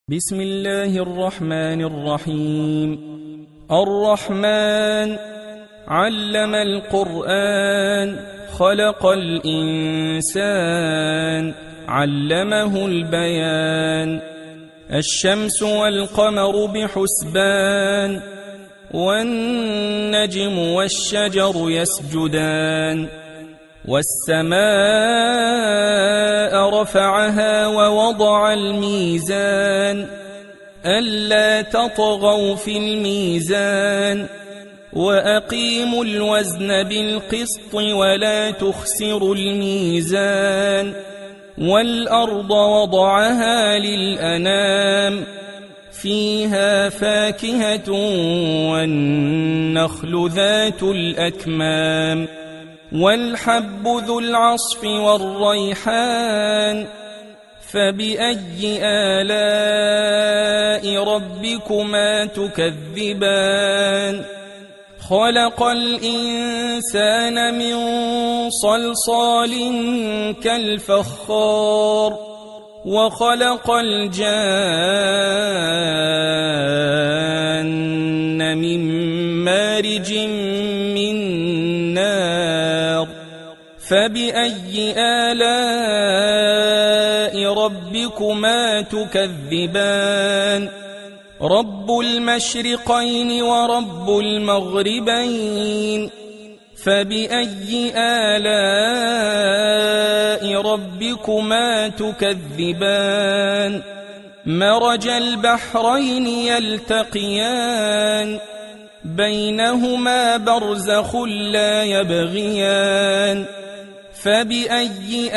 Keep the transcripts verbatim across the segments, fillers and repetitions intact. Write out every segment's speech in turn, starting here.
بسم الله الرحمن الرحيم. الرحمن علم القرآن، خلق الإنسان، علمه البيان. الشمس والقمر بحسبان، والنجم والشجر يسجدان. والسماء رفعها ووضع الميزان، ألا تطغوا في الميزان، وأقيموا الوزن بالقسط ولا تخسروا الميزان. والأرض وضعها للأنام، فيها فاكهة والنخل ذات الأكمام، والحب ذو العصف والريحان. فبأي آلاء ربكما تكذبان؟ خلق الإنسان من صلصال كالفخار، وخلق الجان من مارج من نار. فبأي آلاء ربكما تكذبان؟ رب المشرقين ورب المغربين. فبأي آلاء ربكما تكذبان؟ مرج البحرين يلتقيان، بينهما برزخ لا يبغيان. فبأي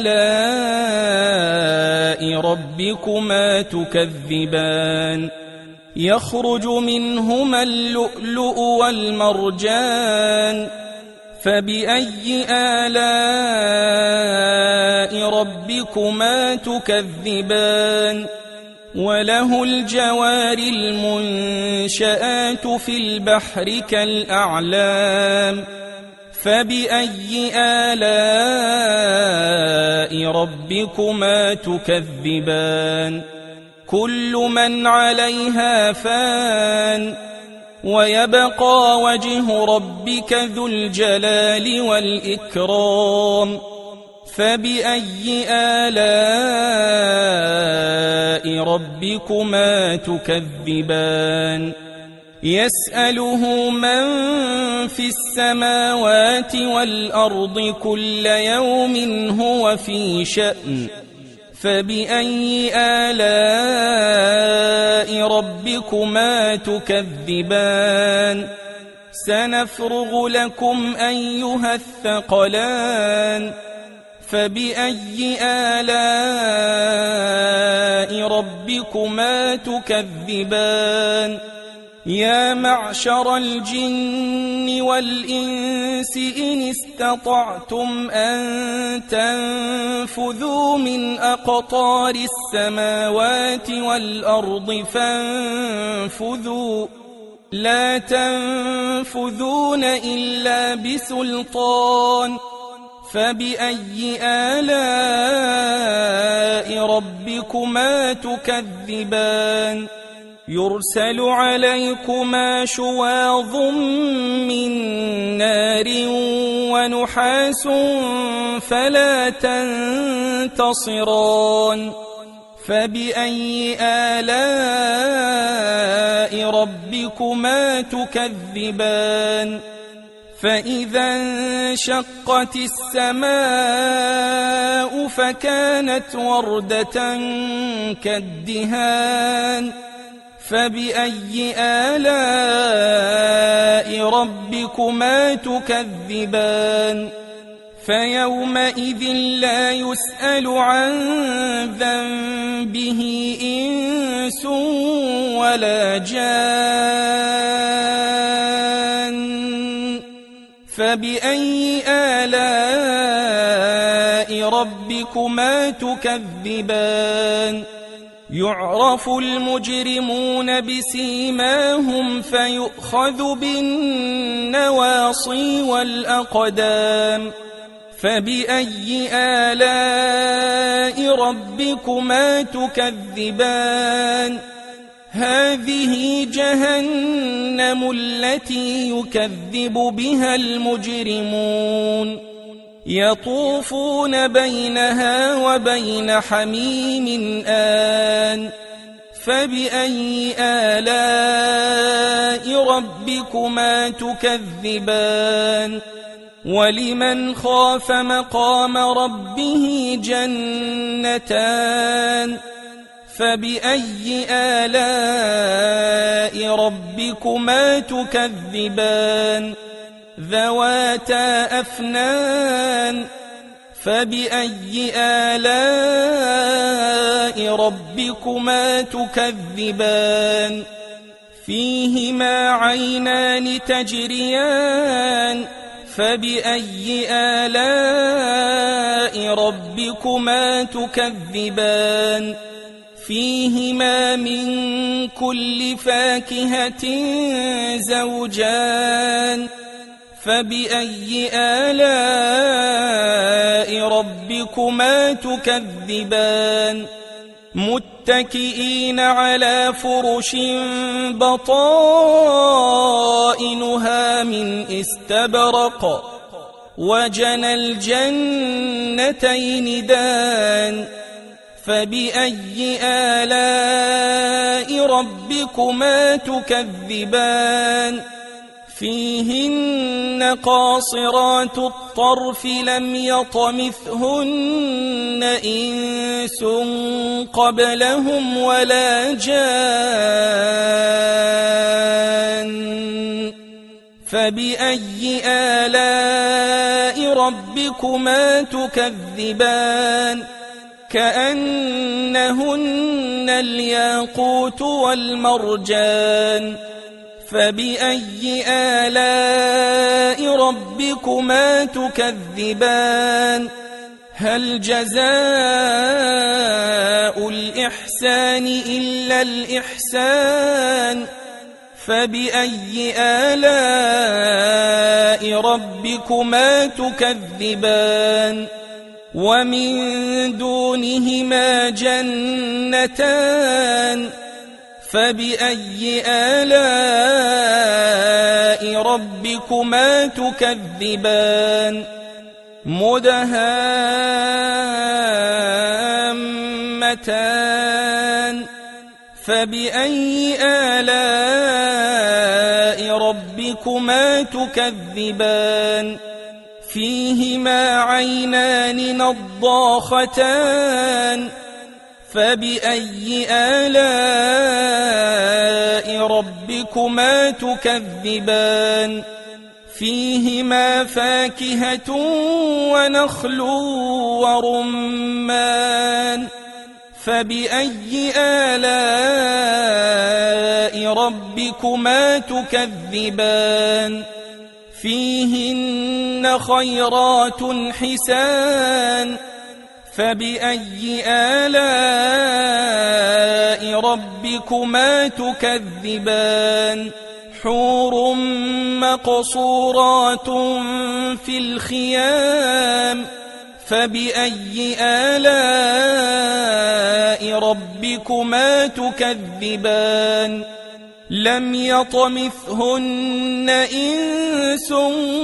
آلاء ربكما تكذبان؟ يخرج منهما اللؤلؤ والمرجان. فبأي آلاء ربكما تكذبان؟ وله الجوار المنشآت في البحر كالأعلام. فبأي آلاء ربكما تكذبان؟ كل من عليها فان، ويبقى وجه ربك ذو الجلال والإكرام. فبأي آلاء ربكما تكذبان؟ يسأله من في السماوات والأرض كل يوم هو في شأن. فبأي آلاء ربكما تكذبان؟ سنفرغ لكم أيها الثقلان. فبأي آلاء ربكما تكذبان؟ يا معشر الجن والإنس إن استطعتم أن تنفذوا من أقطار السماوات والأرض فانفذوا، لا تنفذون إلا بسلطان. فبأي آلاء ربكما تكذبان؟ يرسل عليكما شواظ من نار ونحاس فلا تنتصران. فبأي آلاء ربكما تكذبان؟ فإذا انشقت السماء فكانت وردة كالدهان. فبأي آلاء ربكما تكذبان؟ فيومئذ لا يسأل عن ذنبه إنس ولا جان. فبأي آلاء ربكما تكذبان؟ يعرف المجرمون بسيماهم فيؤخذ بالنواصي والأقدام. فبأي آلاء ربكما تكذبان هذه جهنم التي يكذب بها المجرمون يطوفون بينها وبين حميم آن فبأي آلاء ربكما تكذبان ولمن خاف مقام ربه جنتان فبأي آلاء ربكما تكذبان ذواتا أفنان فبأي آلاء ربكما تكذبان فيهما عينان تجريان فبأي آلاء ربكما تكذبان فيهما من كل فاكهة زوجان فبأي آلاء ربكما تكذبان متكئين على فرش بطائنها من استبرق وجنى الجنتين دان فبأي آلاء ربكما تكذبان فيهن قاصرات الطرف لم يطمثهن إنس قبلهم ولا جان فبأي آلاء ربكما تكذبان كأنهن الياقوت والمرجان فبأي آلاء ربكما تكذبان هل جزاء الإحسان إلا الإحسان فبأي آلاء ربكما تكذبان ومن دونهما جنتان فبأي آلاء ربكما تكذبان مدهامتان فبأي آلاء ربكما تكذبان فيهما عينان نضاختان فبأي آلاء ربكما تكذبان فيهما فاكهة ونخل ورمان فبأي آلاء ربكما تكذبان فيهن خيرات حسان فبأي آلاء ربكما تكذبان حور مقصورات في الخيام فبأي آلاء ربكما تكذبان لم يطمثهن إنس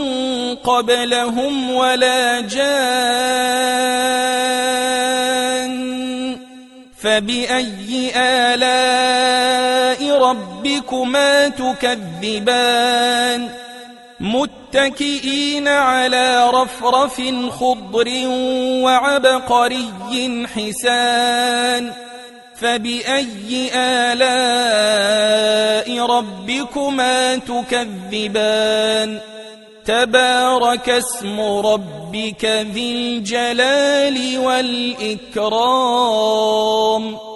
قبلهم ولا جان فبأي آلاء ربكما تكذبان متكئين على رفرف خضر وعبقري حسان فبأي آلاء ربكما تكذبان تبارك اسم ربك ذي الجلال والإكرام